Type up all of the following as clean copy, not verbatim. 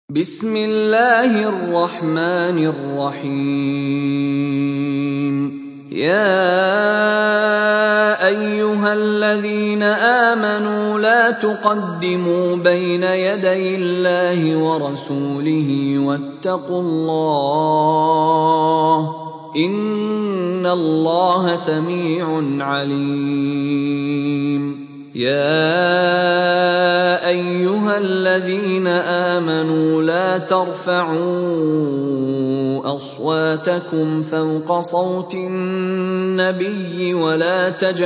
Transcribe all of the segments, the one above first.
بسم الله الرحمن الرحيم. يا أيها الذين آمنوا لا تقدموا بين يدي الله ورسوله واتقوا الله إن الله سميع عليم. يا أيها الذين آمنوا لا ترفعوا أصواتكم فوق صوت النبي ولا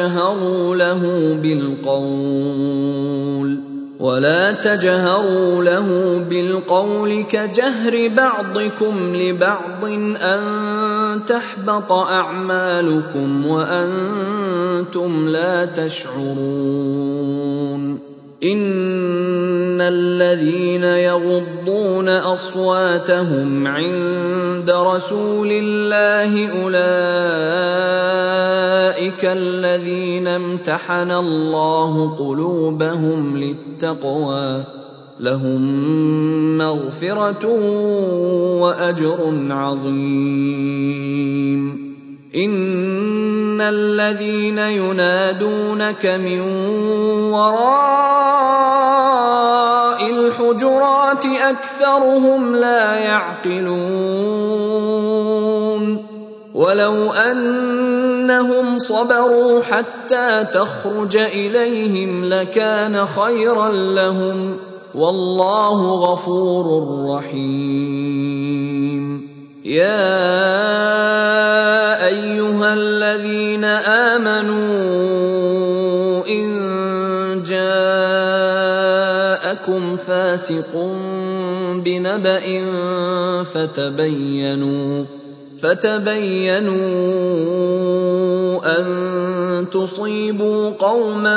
تجهروا له بالقول كجهر بعضكم لبعض أن تحبط أعمالكم وأنتم لا تشعرون. إن الذين يغضون أصواتهم عند رسول الله أولئك الذين امتحن الله قلوبهم للتقوى لهم مغفرة وأجر عظيم. إن الذين ينادونك من وراء الحجرات أكثرهم لا يعقلون. ولو أنهم صبروا حتى تخرج إليهم لكان خيرا لهم والله غفور رحيم. يا أيها الذين آمنوا إن جاءكم فاسق بنبأ فتبينوا أن تصيبوا قوما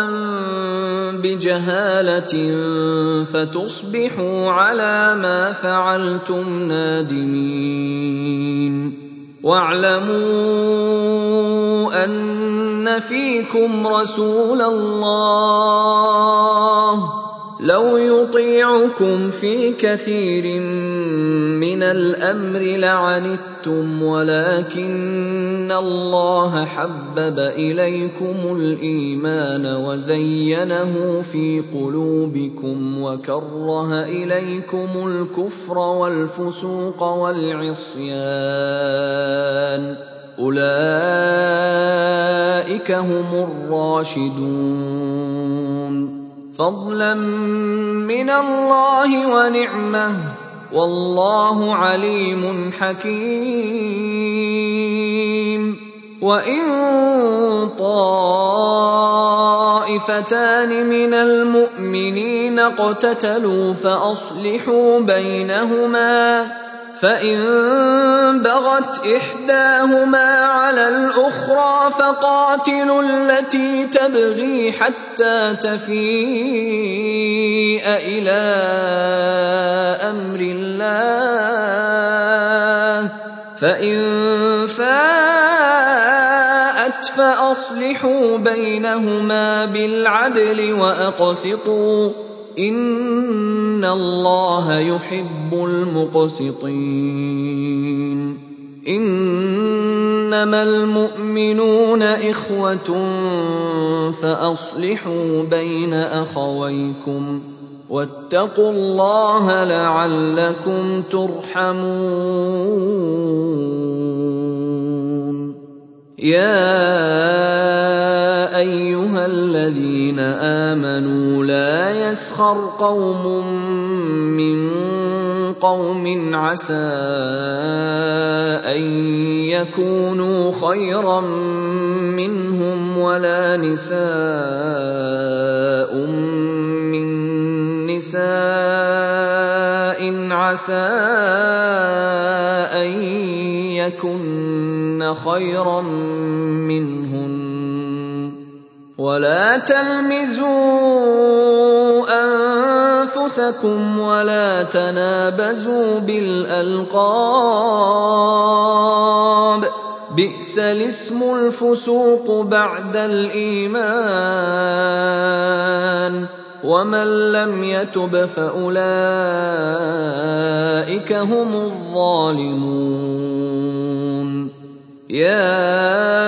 بجهالة فتصبحوا على ما فعلتم نادمين. واعلموا أن فيكم رسول الله لو يطيعكم في كثير من الأمر لعنتم ولكن الله حبب إليكم الإيمان وزينه في قلوبكم وكره إليكم الكفر والفسوق والعصيان أولئك هم الراشدون فضلا من الله ونعمه والله عليم حكيم. وإن طائفتان من المؤمنين اقتتلوا فأصلحوا بينهما فإن بغت إحداهما على الأخرى فقاتلوا التي تبغي حتى تفيء إلى أمر الله فإن فاءت فأصلحوا بينهما بالعدل وأقسطوا إن الله يحب المقسطين. إنما المؤمنون إخوة فأصلحوا بين أخويكم واتقوا الله لعلكم ترحمون. يا أيها الذين آمنوا لا يسخر قوم من قوم عسى أن يكونوا خيرا منهم ولا نساء من نساء عسى أن يكن خيرا منهن ولا تلمزوا أنفسكم ولا تنابزوا بالألقاب بئس الاسم الفسوق بعد الإيمان ومن لم يتب فأولئك أولئك هم الظالمون. يا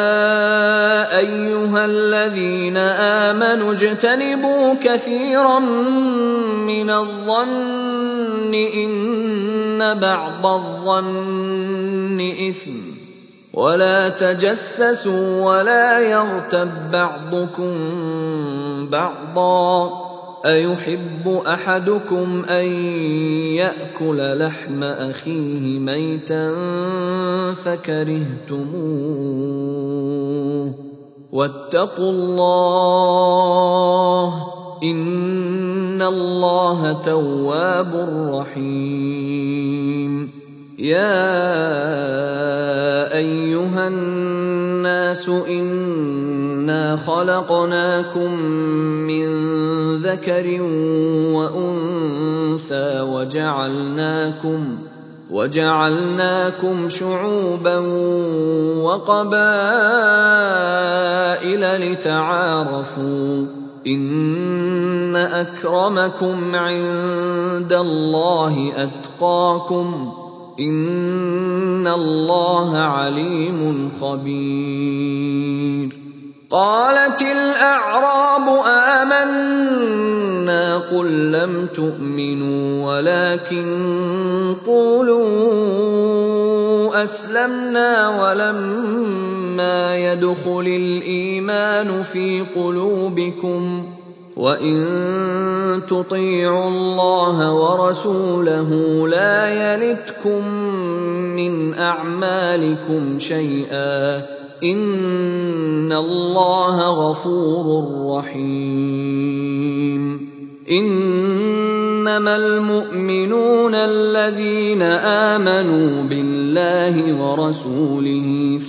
أيها الذين آمنوا اجتنبوا كثيرا من الظن إن بعض الظن إثم ولا تجسسوا ولا يغتب بعضكم بعضا أيحب أحدكم أن يأكل لحم أخيه ميتا فكرهتموه واتقوا الله إن الله تواب رحيم. يا أيها الناس إنا خلقناكم من ذكر وأنثى وجعلناكم شعوبا وقبائل لتعارفوا إن أكرمكم عند الله أتقاكم إن الله عليم خبير. قالت الأعراب آمنا قل لم تؤمنوا ولكن قولوا أسلمنا ولما يدخل الإيمان في قلوبكم وإن تطيعوا الله ورسوله لا يلتكم من أعمالكم شيئا إن الله غفور رحيم. إنما المؤمنون الذين آمنوا بالله ورسوله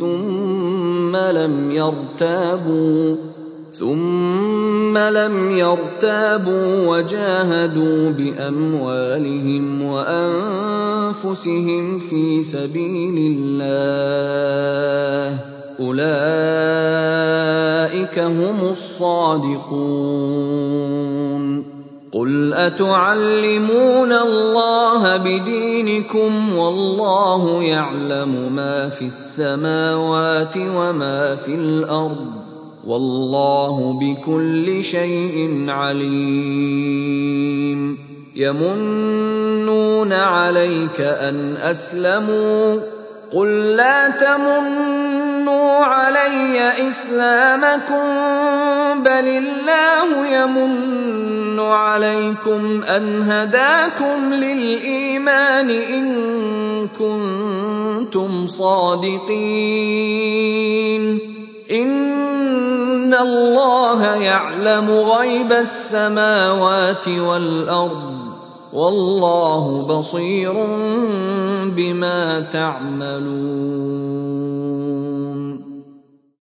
ثم لم يرتابوا وجاهدوا بأموالهم وأنفسهم في سبيل الله أولئك هم الصادقون. قل أتعلمون الله بدينكم والله يعلم ما في السماوات وما في الأرض والله بكل شيء عليم. يمنون عليك أن أسلموا قل لا تمنوا علي إسلامكم بل الله يمن عليكم أن هداكم للإيمان إن كنتم صادقين. إن الله يعلم غيب السماوات والأرض والله بصير بما تعملون.